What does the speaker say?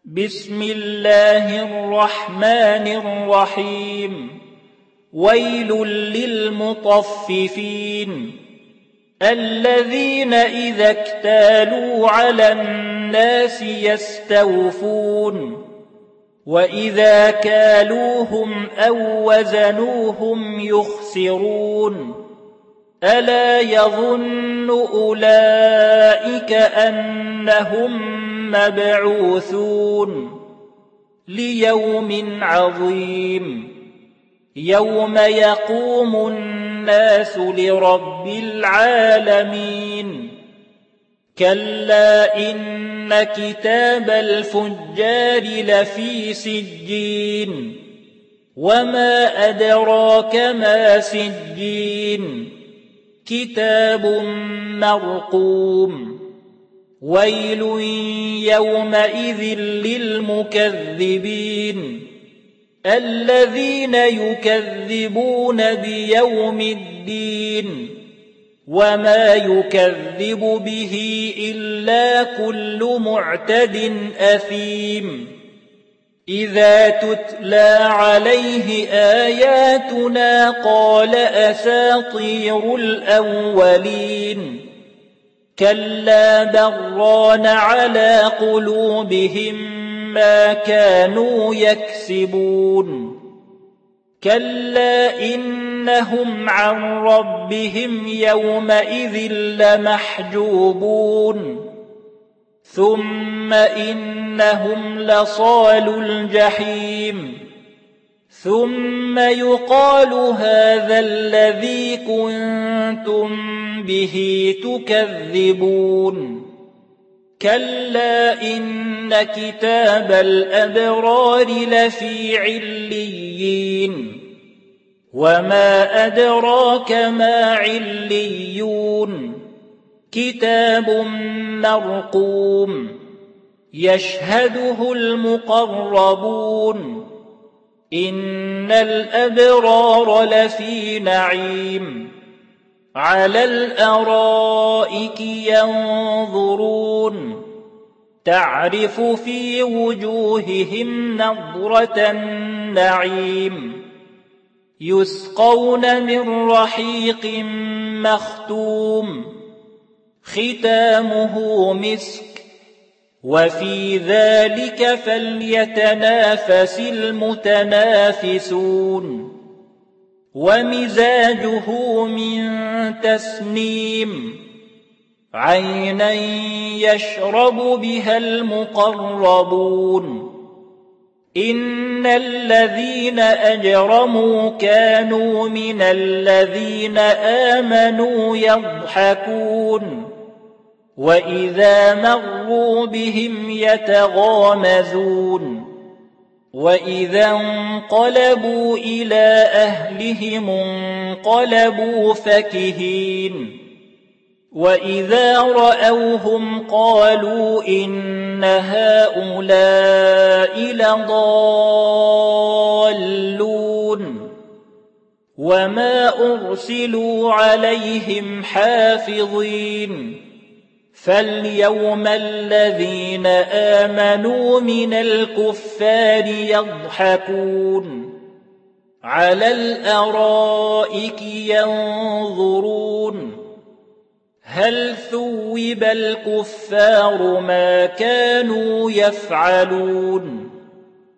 بسم الله الرحمن الرحيم. ويل للمطففين الذين إذا اكتالوا على الناس يستوفون وإذا كالوهم أو وزنوهم يخسرون ألا يظن أولئك أنهم مبعوثون ليوم عظيم يوم يقوم الناس لرب العالمين. كلا إن كتاب الفجار لفي سجين وما أدراك ما سجين كتاب مرقوم. ويل يومئذ للمكذبين الذين يكذبون بيوم الدين وما يكذب به إلا كل معتد أثيم. إذا تتلى عليه آياتنا قال أساطير الأولين كلا بران على قلوبهم ما كانوا يكسبون. كلا إنهم عن ربهم يومئذ لمحجوبون ثم إنهم لصالو الجحيم ثم يقال هذا الذي كنتم به تكذبون. كلا إن كتاب الأبرار لفي عليين وما أدراك ما عليون كتاب مرقوم يشهده المقربون. إن الأبرار لفي نعيم على الأرائك ينظرون تعرف في وجوههم نضرة النعيم يسقون من رحيق مختوم ختامه مسك وفي ذلك فليتنافس المتنافسون. ومزاجه من تسنيم عينا يشرب بها المقربون. إن الذين أجرموا كانوا من الذين آمنوا يضحكون وإذا مروا بهم يتغامزون وإذا انقلبوا إلى أهلهم انقلبوا فكهين وإذا رأوهم قالوا إن هؤلاء لضالون وما أرسلوا عليهم حافظين. فاليوم الذين آمنوا من الكفار يضحكون على الأرائك ينظرون هل ثوب الكفار ما كانوا يفعلون.